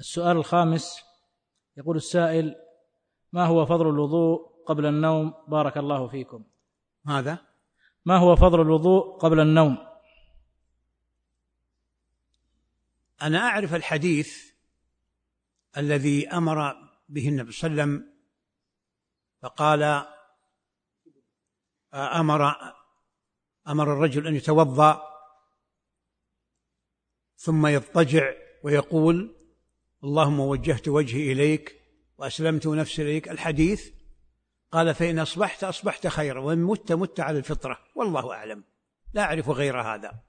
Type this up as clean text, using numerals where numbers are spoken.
السؤال الخامس، يقول السائل: ما هو فضل الوضوء قبل النوم؟ بارك الله فيكم. ماذا؟ ما هو فضل الوضوء قبل النوم؟ أنا أعرف الحديث الذي أمر به النبي صلى الله عليه وسلم، فقال أمر الرجل أن يتوضأ ثم يضطجع ويقول: اللهم وجهت وجهي إليك وأسلمت نفسي إليك. الحديث قال: فإن أصبحت خيرا، وإن مت على الفطرة. والله أعلم، لا أعرف غير هذا.